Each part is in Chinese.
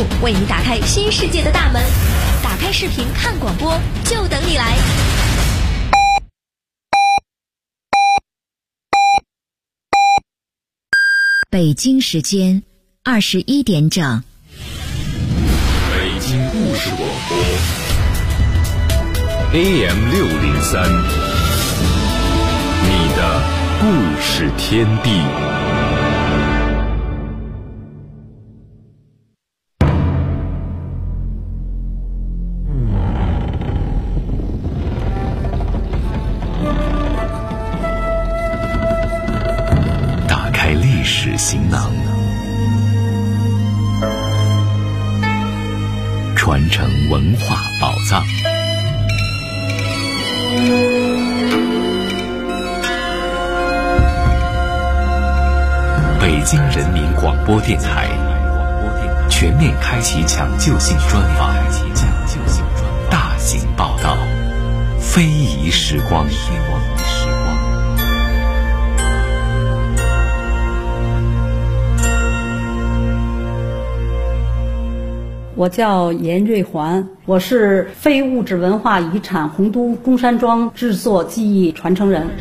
为你打开新世界的大门。打开视频看广播，就等你来。 北京时间21点整。 北京故事广播 AM603，你的故事天地。打开历史行囊，传承文化宝藏。北京人民广播电台全面开启抢救性专访，大型报道，非遗时光。 我叫严瑞环，我是非物质文化遗产洪都中山装制作技艺传承人。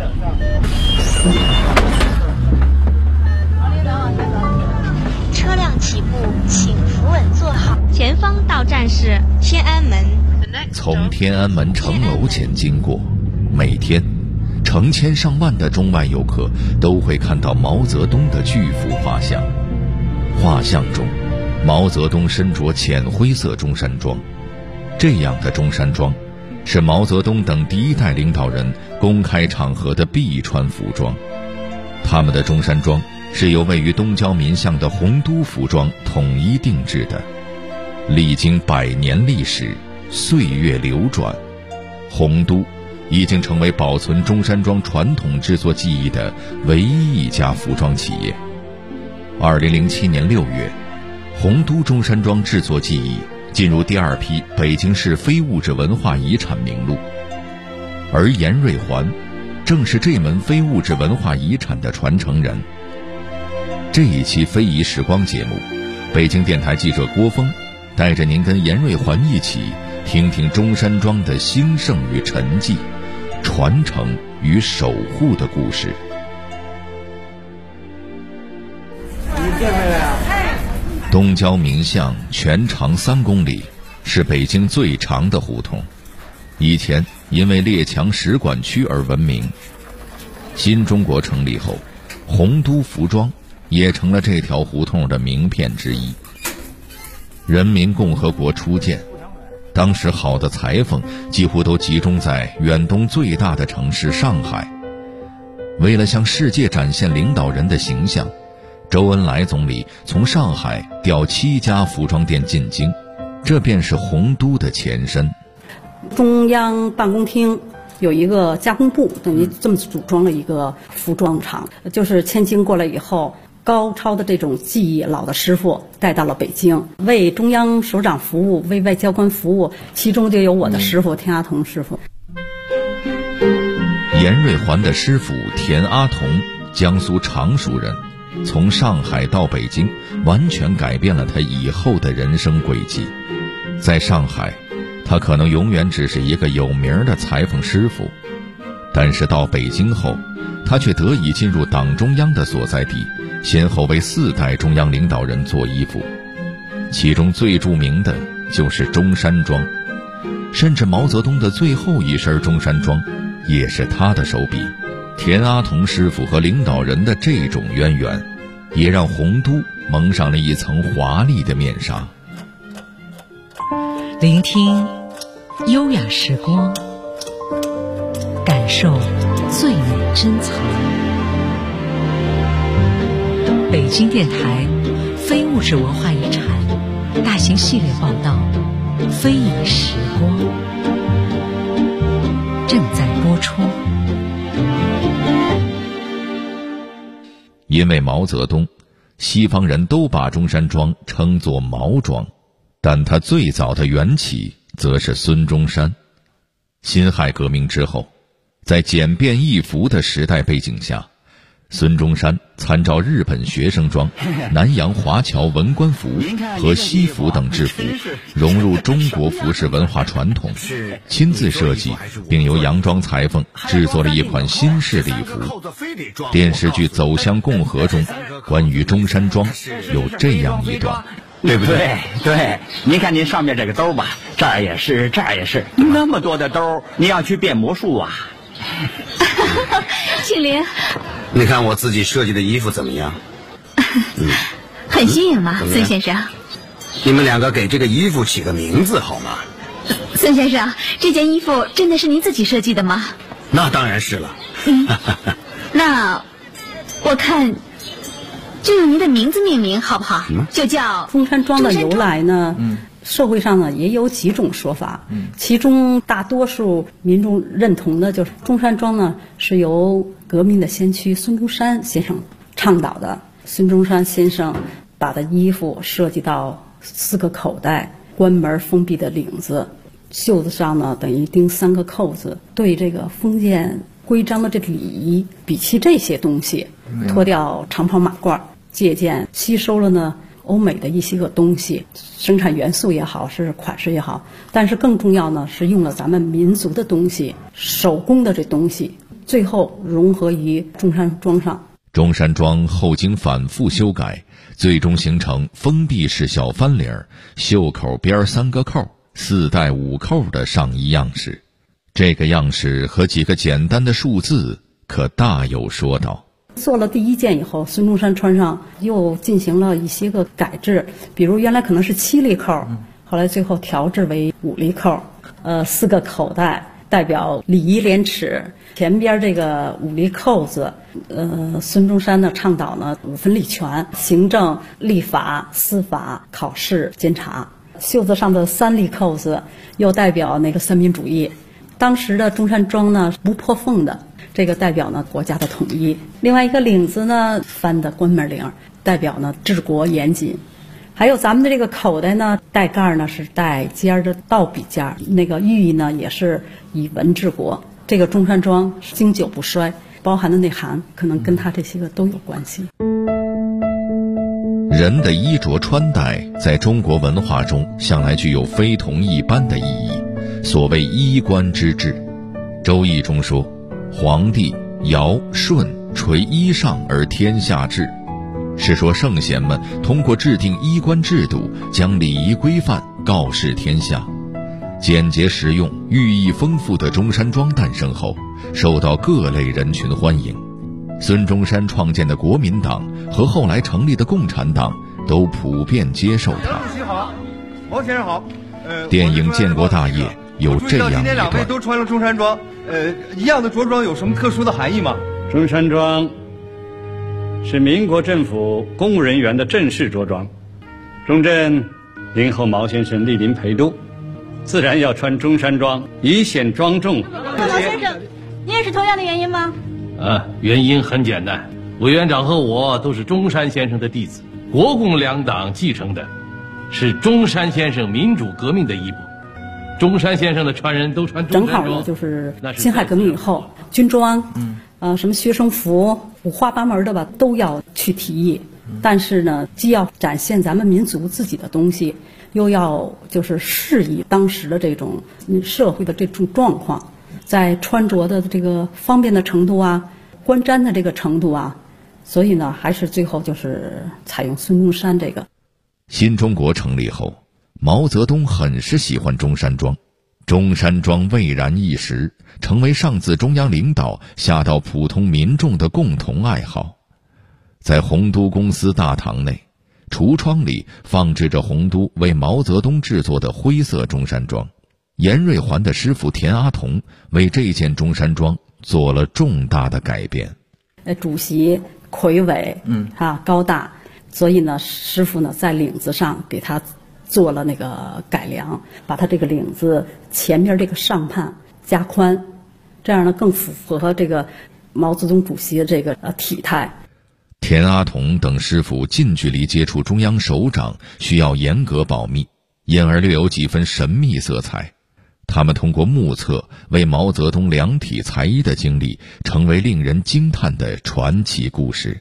车辆起步，请扶稳坐好。前方到站是天安门。 从天安门城楼前经过，每天成千上万的中外游客都会看到毛泽东的巨幅画像。画像中，毛泽东身着浅灰色中山装，这样的中山装是毛泽东等第一代领导人公开场合的必穿服装。他们的中山装是由位于东郊民巷的洪都服装统一定制的。历经100年历史，岁月流转，洪都已经成为保存中山装传统制作技艺的唯一一家服装企业。2007年6月，洪都中山装制作技艺进入第2批北京市非物质文化遗产名录，而严瑞环正是这门非物质文化遗产的传承人。这一期非遗时光节目，北京电台记者郭峰带着您跟严瑞环一起听听中山装的兴盛与沉寂，传承与守护的故事。东郊民巷全长3公里，是北京最长的胡同，以前因为列强使馆区而闻名。新中国成立后，洪都服装也成了这条胡同的名片之一。人民共和国初建，当时好的裁缝几乎都集中在远东最大的城市上海。为了向世界展现领导人的形象，周恩来总理从上海调7家服装店进京，这便是洪都的前身。 中央办公厅有一个加工部，等于这么组装了一个服装厂，就是迁京过来以后，高超的这种技艺，老的师傅带到了北京，为中央首长服务，为外交官服务，其中就有我的师傅田阿童师傅。 严瑞环的师傅田阿童，江苏常熟人，从上海到北京，完全改变了他以后的人生轨迹。在上海，他可能永远只是一个有名的裁缝师傅，但是到北京后，他却得以进入党中央的所在地，先后为4代中央领导人做衣服，其中最著名的就是中山装，甚至毛泽东的最后一身中山装也是他的手笔。田阿童师傅和领导人的这种渊源，也让洪都蒙上了一层华丽的面纱。 聆听优雅时光，感受最美珍藏。北京电台非物质文化遗产大型系列报道《非遗时光》正在播出。 因为毛泽东，西方人都把中山装称作毛装，但它最早的缘起则是孙中山。辛亥革命之后，在简便易服的时代背景下， 孙中山参照日本学生装、南洋华侨文官服和西服等制服，融入中国服饰文化传统，亲自设计并由洋装裁缝制作了一款新式礼服。电视剧《走向共和》中关于中山装有这样一段， 对不对？对，您看您上面这个兜吧，这儿也是，这儿也是，那么多的兜，你要去变魔术啊？ 庆龄， 你看我自己设计的衣服怎么样？ 很新颖嘛，孙先生。 你们两个给这个衣服起个名字好吗？ 孙先生，这件衣服真的是您自己设计的吗？ 那当然是了。 那我看就用您的名字命名好不好？就叫中山装的由来呢，社会上呢也有几种说法，其中大多数民众认同的就是中山装呢是由革命的先驱孙中山先生倡导的。孙中山先生把的衣服设计到4个口袋，关门封闭的领子，袖子上呢等于钉3个扣子，对这个封建规章的这个礼仪，比起这些东西，脱掉长袍马褂，借鉴吸收了呢欧美的一些个东西，生产元素也好，是款式也好，但是更重要呢是用了咱们民族的东西，手工的这东西，最后融合于中山装上。 中山装后经反复修改，最终形成封闭式小翻领、袖口边3个扣、4带5扣的上衣样式。这个样式和几个简单的数字可大有说道。 做了第1件以后，孙中山穿上又进行了一些个改制，比如原来可能是7粒扣，后来最后调制为5粒扣，4个口袋代表礼仪廉耻，前边这个5粒扣子，孙中山呢倡导呢5分立权，行政、立法、司法、考试、监察。袖子上的3粒扣子又代表那个三民主义。当时的中山装呢不破缝的，这个代表呢国家的统一。另外一个领子呢翻的关门领，代表呢治国严谨。还有咱们的这个口袋呢，带盖呢是带尖的倒笔尖，那个寓意呢也是以文治国。这个中山装经久不衰，包含的内涵可能跟它这些个都有关系。 人的衣着穿戴在中国文化中向来具有非同一般的意义，所谓衣冠之治。周易中说，皇帝尧舜垂衣上而天下治，是说圣贤们通过制定衣冠制度，将礼仪规范告示天下。简洁实用、寓意丰富的中山装诞生后，受到各类人群欢迎。孙中山创建的国民党和后来成立的共产党都普遍接受它。 主席好，毛先生好。 电影《建国大业》有这样一段： 今天2位都穿了中山装，一样的着装有什么特殊的含义吗？ 中山装是民国政府公务人员的正式着装，中正迎候毛先生莅临陪都，自然要穿中山装，以显庄重。 毛先生，你也是同样的原因吗？ 原因很简单，委员长和我都是中山先生的弟子，国共两党继承的是中山先生民主革命的衣钵。中山先生的传人都穿中山装， 正好呢就是辛亥革命以后，军装，什么学生服五花八门的吧，都要去提议。但是呢，既要展现咱们民族自己的东西，又要就是适宜当时的这种社会的这种状况。在穿着的这个方便的程度啊，观瞻的这个程度啊，所以呢，还是最后就是采用孙中山这个。 新中国成立后，毛泽东很是喜欢中山装，中山装蔚然一时，成为上自中央领导下到普通民众的共同爱好。在洪都公司大堂内，橱窗里放置着洪都为毛泽东制作的灰色中山装。严瑞环的师傅田阿童为这件中山装做了重大的改变。 主席魁伟，高大，所以呢，师傅呢在领子上给他做了那个改良，把他这个领子前面这个上畔加宽，这样呢更符合这个毛泽东主席的这个体态。 田阿童等师傅近距离接触中央首长需要严格保密，因而略有几分神秘色彩。 他们通过目测为毛泽东量体裁衣的经历，成为令人惊叹的传奇故事。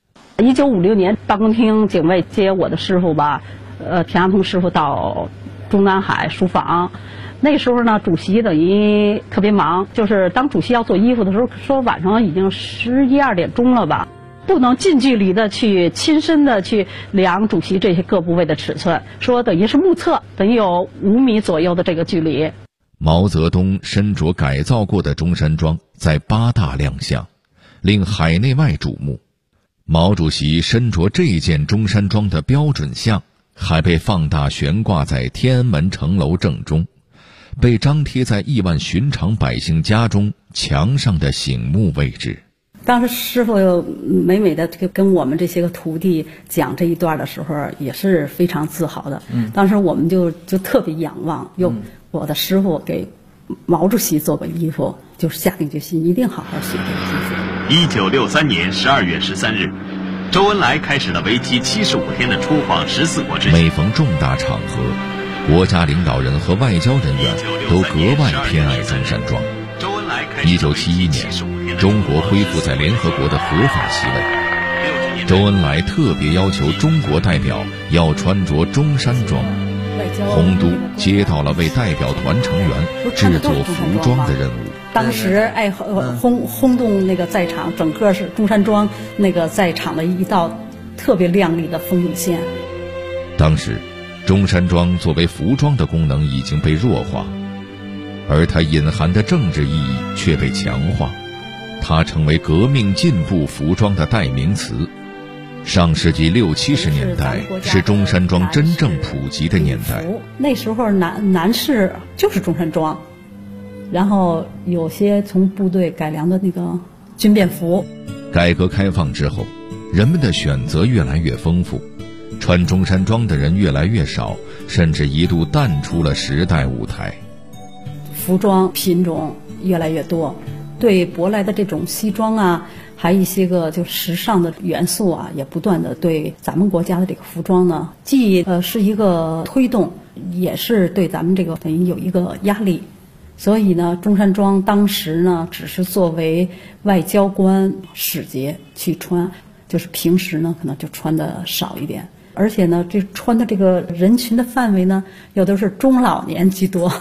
1956年，办公厅警卫接我的师傅吧，田亚通师傅到中南海书房。那时候呢，主席等于特别忙，就是当主席要做衣服的时候，说晚上已经11、12点钟了吧，不能近距离的去亲身的去量主席这些各部位的尺寸，说等于是目测，等于有5米左右的这个距离。 毛泽东身着改造过的中山装在8大亮相，令海内外瞩目。毛主席身着这件中山装的标准像，还被放大悬挂在天安门城楼正中，被张贴在亿万寻常百姓家中墙上的醒目位置。 当时师傅美美的跟我们这些个徒弟讲这一段的时候，也是非常自豪的。当时我们就特别仰望，我的师傅给毛主席做过衣服，就是下定决心一定好好学这个衣服。1963年12月13日，周恩来开始了为期75天的出访14国之行。 每逢重大场合，国家领导人和外交人员都格外偏爱中山装。1971年，中国恢复在联合国的合法席位，周恩来特别要求中国代表要穿着中山装。洪都接到了为代表团成员制作服装的任务。 当时轰动那个在场，整个是中山装那个在场的一道特别亮丽的风景线。 当时中山装作为服装的功能已经被弱化，而它隐含的政治意义却被强化，它成为革命进步服装的代名词。上世纪60、70年代是中山装真正普及的年代。 那时候男士就是中山装，然后有些从部队改良的那个军便服。 改革开放之后，人们的选择越来越丰富，穿中山装的人越来越少，甚至一度淡出了时代舞台。 服装品种越来越多，对舶来的这种西装啊，还一些个就时尚的元素啊，也不断的对咱们国家的这个服装呢，既是一个推动，也是对咱们这个等于有一个压力。所以呢，中山装当时呢，只是作为外交官使节去穿，就是平时呢可能就穿的少一点，而且呢，这穿的这个人群的范围呢，又都是中老年居多。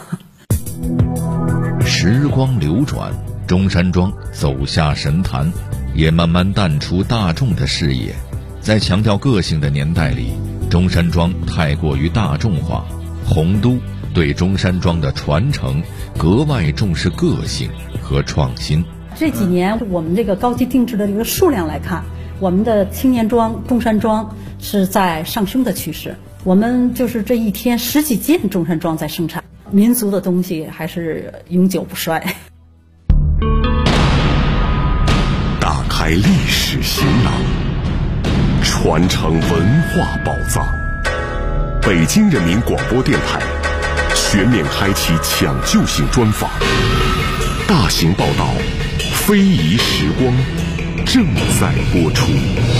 时光流转，中山装走下神坛，也慢慢淡出大众的视野。在强调个性的年代里，中山装太过于大众化。洪都对中山装的传承格外重视个性和创新。 这几年我们这个高级定制的这个数量来看，我们的青年装、中山装是在上升的趋势。我们就是这一天10几件中山装在生产，民族的东西还是永久不衰。 打开历史行囊，传承文化宝藏。北京人民广播电台全面开启抢救性专访，大型报道非遗时光正在播出。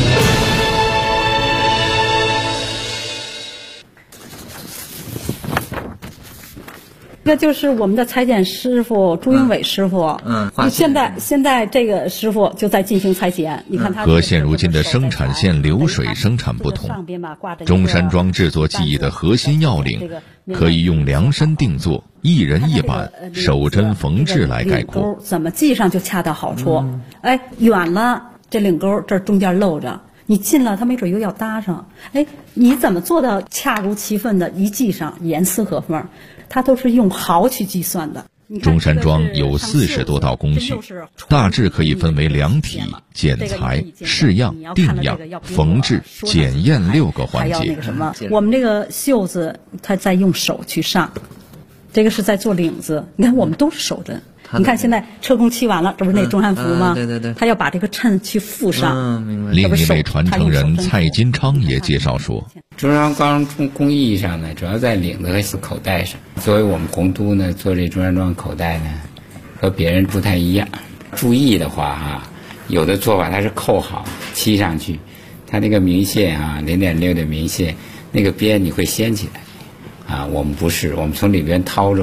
这就是我们的裁剪师傅朱英伟师傅。现在这个师傅就在进行裁剪。你看他和现如今的生产线流水生产不同，中山装制作技艺的核心要领可以用量身定做、一人一版、手针缝制来概括。 怎么系上就恰到好处。远了这领钩这中间露着，你近了它没准又要搭上。你怎么做到恰如其分的一系上，严丝合缝？它都是用毫去计算的。 中山装有40多道工序，大致可以分为量体、剪裁、试样、定样、缝制、检验6个环节。 我们这个袖子它在用手去上，这个是在做领子。你看我们都是手针。你看现在车工漆完了，这不是那中山服吗？ 对， 他要把这个衬去附上。 另一位传承人蔡金昌也介绍说， 中山装工艺上呢，主要在领子和口袋上。作为我们洪都呢，做这中山装口袋呢，和别人不太一样。注意的话有的做法它是扣好漆上去，它那个明线0.6的明线，那个边你会掀起来。我们不是，我们从里边掏着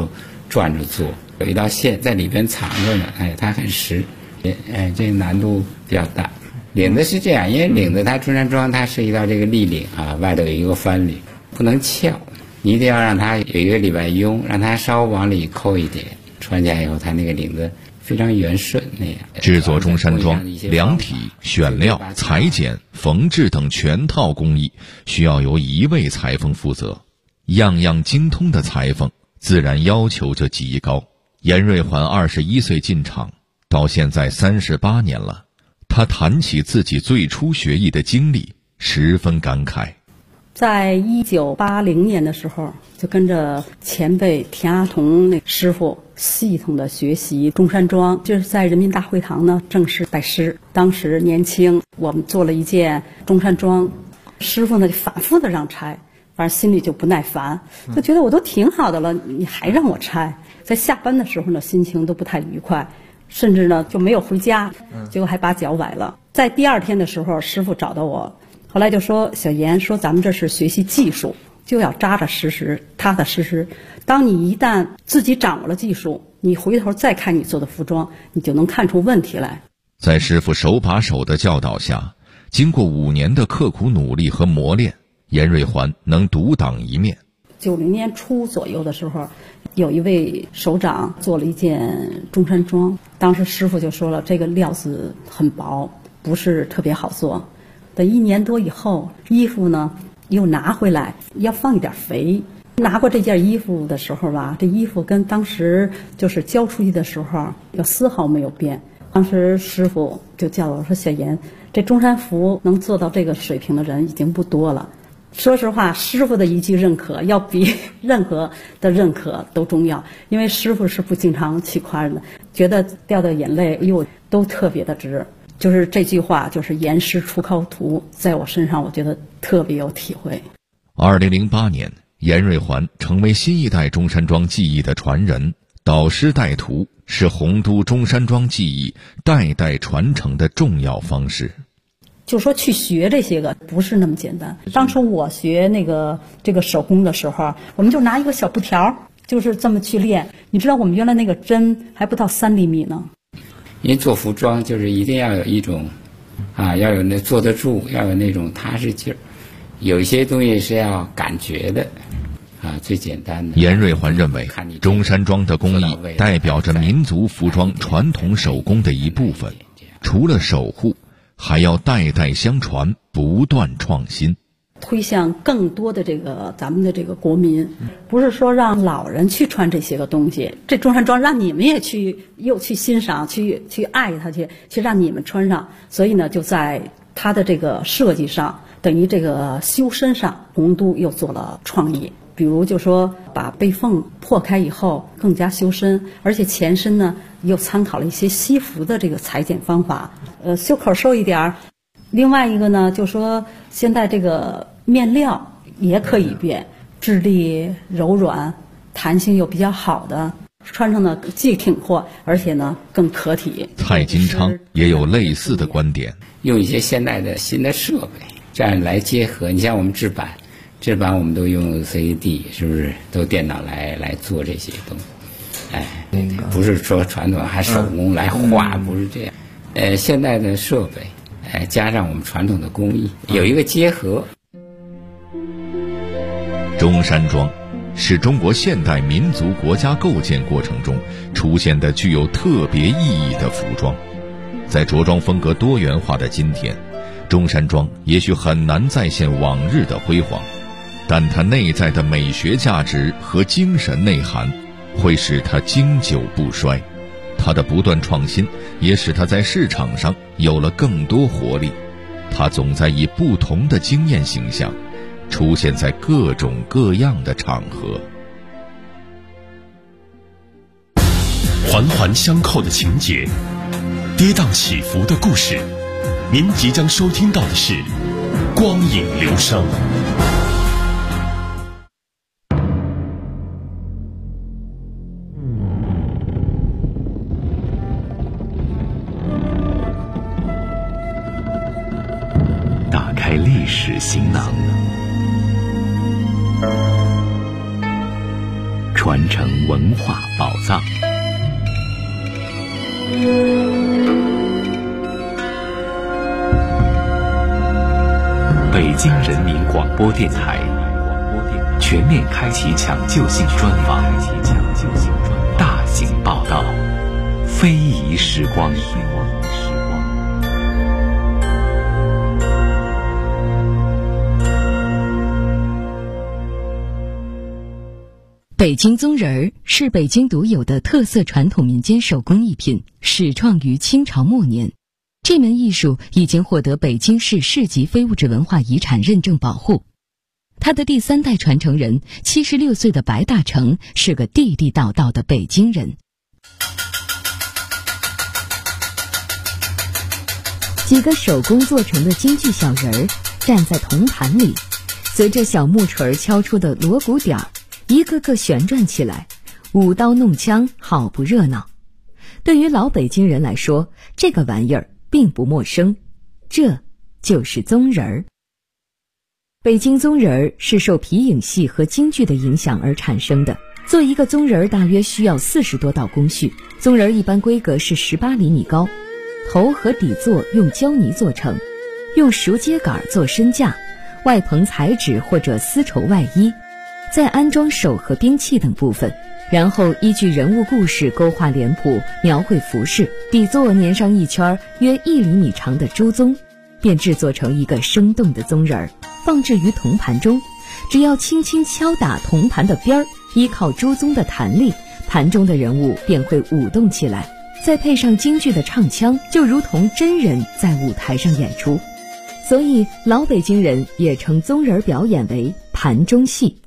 转着做，有一道线在里边藏着呢，它很实，这个难度比较大。领子是这样，因为领子它中山装它涉及到这个立领啊，外头有一个翻领，不能翘，你一定要让它有一个里外拥，让它稍往里扣一点，穿起来以后它那个领子非常圆顺那样。 制作中山装，量体、选料、裁剪、缝制等全套工艺需要由一位裁缝负责，样样精通的裁缝自然要求就极高。严瑞环21岁进厂，到现在38年了。他谈起自己最初学艺的经历，十分感慨。 在1980年的时候，就跟着前辈田阿童那师傅系统的学习中山装，就是在人民大会堂呢正式拜师。当时年轻，我们做了一件中山装，师傅呢就反复的让拆，反正心里就不耐烦，就觉得我都挺好的了，你还让我拆。在下班的时候呢，心情都不太愉快。甚至呢就没有回家，结果还把脚崴了。在第2天的时候，师傅找到我，后来就说：“小严，说咱们这是学习技术，就要扎扎实实、踏踏实实。当你一旦自己掌握了技术，你回头再看你做的服装，你就能看出问题来。” 在师傅手把手的教导下，经过5年的刻苦努力和磨练，严瑞环能独当一面。 90年初左右的时候，有一位首长做了一件中山装，当时师傅就说了，这个料子很薄，不是特别好做。等1年多以后，衣服呢又拿回来，要放一点肥。拿过这件衣服的时候吧，这衣服跟当时就是交出去的时候有丝毫没有变。当时师傅就叫我说：“小严，这中山服能做到这个水平的人已经不多了。”说实话，师傅的一句认可要比任何的认可都重要，因为师傅是不经常去夸人的，觉得掉的眼泪都特别的值。就是这句话，就是严师出高徒，在我身上我觉得特别有体会。 2008年，严瑞环成为新一代中山装技艺的传人，导师带徒是洪都中山装技艺代代传承的重要方式。 就说去学这些个不是那么简单。当初我学这个手工的时候，我们就拿一个小布条，就是这么去练。你知道我们原来那个针还不到3厘米呢。 因为做服装就是一定要有一种要有那坐得住，要有那种踏实劲儿。有一些东西是要感觉的最简单的。 严瑞环认为，中山装的工艺代表着民族服装传统手工的一部分，除了守护，还要代代相传，不断创新， 推向更多的咱们的这个国民，不是说让老人去穿这些个东西，这中山装让你们也去欣赏，去爱它，去让你们穿上。所以呢，就在它的这个设计上，等于这个修身上，洪都又做了创意。比如就说把背缝破开以后更加修身，而且前身呢又参考了一些西服的这个裁剪方法，袖口收一点儿。另外一个呢，就说现在这个面料也可以变，质地柔软，弹性又比较好的，穿上呢既挺阔，而且呢更可体。 蔡金昌也有类似的观点， 用一些现代的新的设备，这样来结合。你像我们制版我们都用 CAD， 是不是都电脑来做这些东西？不是说传统还手工来画，不是这样。现代的设备，加上我们传统的工艺，有一个结合。 中山装是中国现代民族国家构建过程中出现的具有特别意义的服装。在着装风格多元化的今天，中山装也许很难再现往日的辉煌，但它内在的美学价值和精神内涵会使它经久不衰。它的不断创新也使它在市场上有了更多活力。它总在以不同的惊艳形象出现在各种各样的场合。 环环相扣的情节，跌宕起伏的故事，您即将收听到的是光影流声。 打开历史行囊， 传承文化宝藏。北京人民广播电台全面开启抢救性专访，大型报道，非遗时光。 北京宗人儿是北京独有的特色传统民间手工艺品，始创于清朝末年。这门艺术已经获得北京市市级非物质文化遗产认证保护。他的第3代传承人76岁的白大成是个地地道道的北京人。几个手工做成的京剧小人儿站在铜盘里，随着小木锤敲出的锣鼓点儿，一个个旋转起来，舞刀弄枪，好不热闹。对于老北京人来说，这个玩意儿并不陌生，这就是宗人儿。北京宗人儿是受皮影戏和京剧的影响而产生的。做一个宗人儿大约需要40多道工序。宗人儿一般规格是18厘米高，头和底座用胶泥做成，用熟秸秆做身架，外棚彩纸或者丝绸外衣，再安装手和兵器等部分，然后依据人物故事勾画脸谱，描绘服饰，底座粘上一圈约1厘米长的朱宗，便制作成一个生动的宗人儿，放置于铜盘中。只要轻轻敲打铜盘的边儿，依靠朱宗的弹力，盘中的人物便会舞动起来，再配上京剧的唱腔，就如同真人在舞台上演出。所以老北京人也称宗人表演为盘中戏。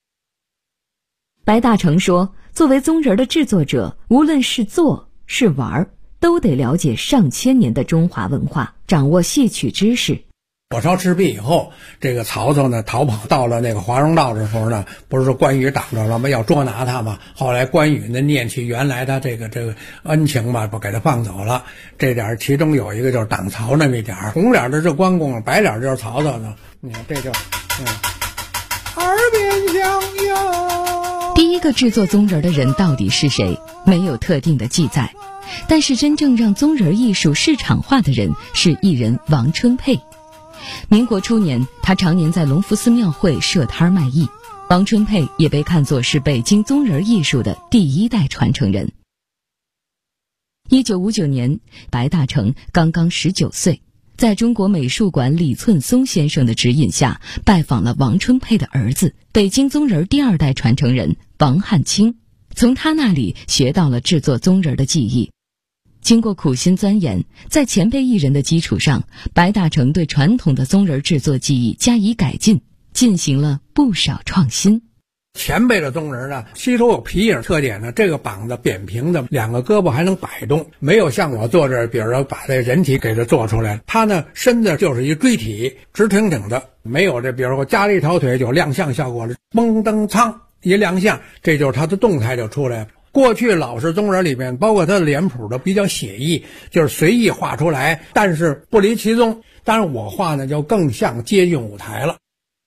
白大成说，作为宗人的制作者，无论是做是玩，都得了解上千年的中华文化，掌握戏曲知识。 火烧赤壁以后，这个曹操呢逃跑到了那个华容道的时候呢，不是说关羽挡着了吗？要捉拿他嘛。后来关羽呢念起原来他这个恩情吧，不给他放走了。这点其中有一个就是挡曹那么一点，红脸的是关公，白脸就是曹操呢。你看这就耳边响哟。 第一个制作宗人的人到底是谁？没有特定的记载。但是真正让宗人艺术市场化的人是艺人王春佩。民国初年，他常年在隆福寺庙会设摊卖艺。王春佩也被看作是北京宗人艺术的第1代传承人。1959年，白大成刚刚19岁，在中国美术馆李寸松先生的指引下，拜访了王春佩的儿子，北京宗人第2代传承人王汉卿，从他那里学到了制作宗人的技艺。经过苦心钻研，在前辈艺人的基础上，白大成对传统的宗人制作技艺加以改进，进行了不少创新。 前辈的宗人呢，吸收有皮影特点呢，这个膀子扁平的，2个胳膊还能摆动，没有像我做这，比如说把这人体给它做出来，他呢身子就是一锥体，直挺挺的，没有这比如说加了一条腿就亮相效果了，嘣噔噌一亮相，这就是他的动态就出来了。过去老式宗人里面，包括他的脸谱的比较写意，就是随意画出来，但是不离其宗。当然我画呢就更像接近舞台了。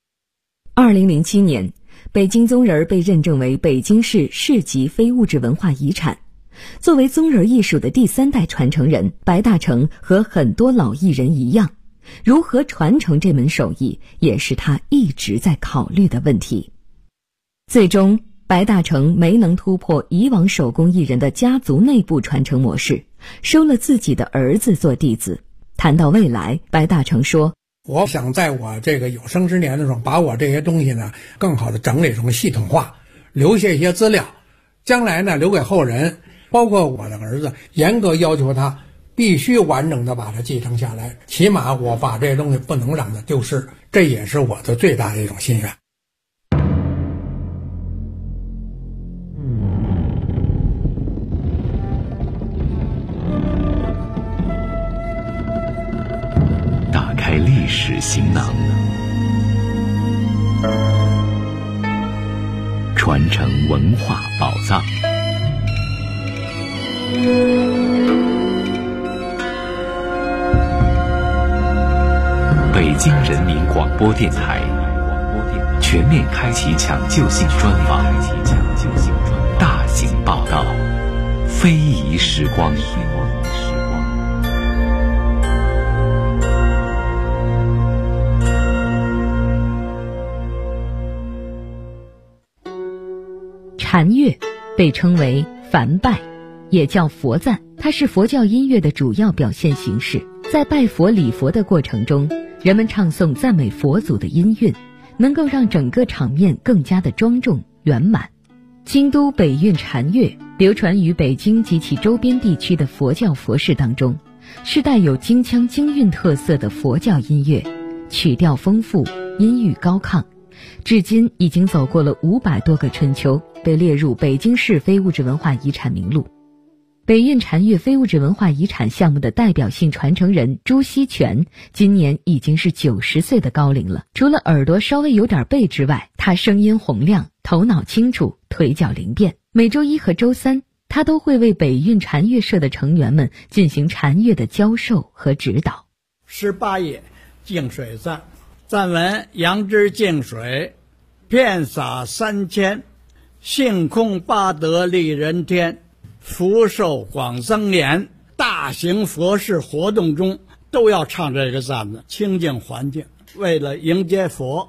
2007年，北京宗人被认证为北京市市级非物质文化遗产。作为宗人艺术的第3代传承人，白大成和很多老艺人一样，如何传承这门手艺，也是他一直在考虑的问题。最终白大成没能突破以往手工艺人的家族内部传承模式，收了自己的儿子做弟子。谈到未来，白大成说， 我想在我这个有生之年的时候，把我这些东西呢更好的整理成系统化，留下一些资料，将来呢留给后人，包括我的儿子，严格要求他必须完整的把它继承下来，起码我把这些东西不能让它丢失，这也是我的最大的一种心愿。 打开历史行囊，传承文化宝藏。北京人民广播电台全面开启抢救性专访，大型报道，非遗时光。 禅乐被称为梵拜，也叫佛赞，它是佛教音乐的主要表现形式。在拜佛礼佛的过程中，人们唱诵赞美佛祖的音韵，能够让整个场面更加的庄重圆满。京都北韵禅乐流传于北京及其周边地区的佛教佛事当中，是带有京腔京韵特色的佛教音乐，曲调丰富，音域高亢，至今已经走过了500多个春秋，被列入北京市非物质文化遗产名录。北韵禅乐非物质文化遗产项目的代表性传承人朱锡全今年已经是90岁的高龄了。除了耳朵稍微有点背之外，他声音洪亮，头脑清楚，腿脚灵便。每周1和周3，他都会为北韵禅乐社的成员们进行禅乐的教授和指导。 18页净水赞，赞文：杨枝净水，遍洒3000，性空八德利人天，福寿广增年。大型佛事活动中都要唱这个赞子，清净环境，为了迎接佛。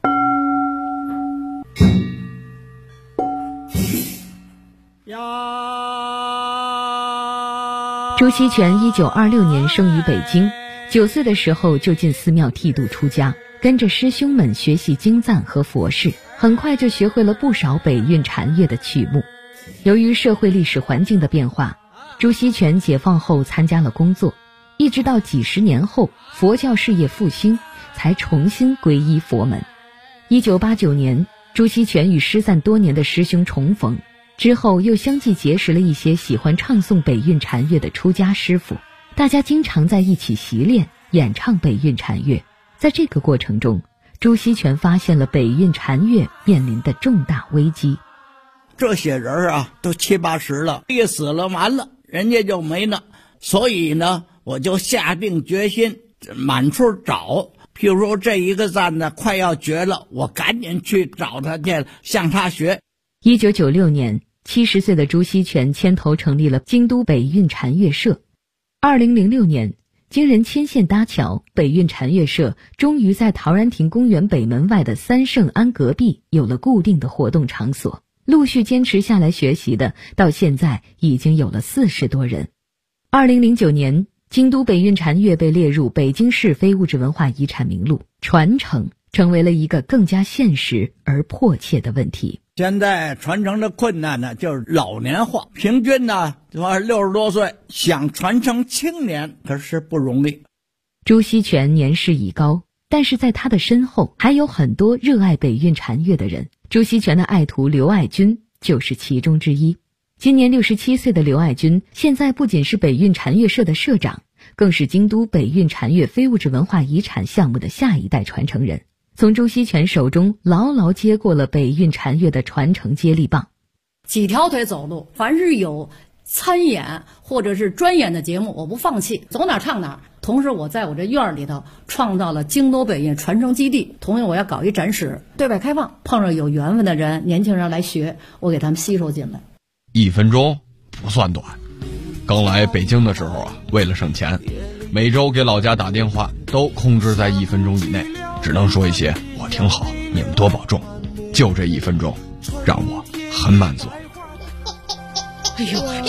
朱锡全1926年生于北京，9岁的时候就进寺庙剃度出家，跟着师兄们学习经赞和佛事，很快就学会了不少北韵禅乐的曲目。由于社会历史环境的变化，朱锡全解放后参加了工作，一直到几十年后佛教事业复兴，才重新皈依佛门。1989年，朱锡全与失散多年的师兄重逢，之后又相继结识了一些喜欢唱诵北韵禅乐的出家师傅，大家经常在一起习练演唱北韵禅乐。在这个过程中，朱锡全发现了北韵禅乐面临的重大危机。 这些人啊，都70、80了，一死了完了，人家就没了。所以呢，我就下定决心满处找。譬如说这一个赞呢快要绝了，我赶紧去找他去，向他学。 1996年，70岁的朱锡全牵头成立了京都北韵禅乐社。2006年，经人牵线搭桥，北韵禅乐社终于在陶然亭公园北门外的三圣庵隔壁有了固定的活动场所。陆续坚持下来学习的，到现在已经有了40多人。2009年，京都北韵禅乐被列入北京市非物质文化遗产名录，传承成为了一个更加现实而迫切的问题。 现在传承的困难呢，就是老年化，平均呢60多岁，想传承青年可是不容易。 朱锡全年事已高，但是在他的身后还有很多热爱北韵禅乐的人。朱锡全的爱徒刘爱军就是其中之一。今年67岁的刘爱军，现在不仅是北韵禅乐社的社长，更是京都北韵禅乐非物质文化遗产项目的下一代传承人，从朱锡全手中牢牢接过了北韵禅乐的传承接力棒。 几条腿走路，凡是有参演或者是专演的节目，我不放弃，走哪唱哪。同时我在我这院里头创造了京都北韵传承基地，同时我要搞一展示，对外开放，碰上有缘分的人，年轻人来学，我给他们吸收进来。 1分钟不算短，刚来北京的时候啊，为了省钱，每周给老家打电话都控制在1分钟以内，只能说一些我挺好，你们多保重，就这1分钟让我很满足。 哎呦，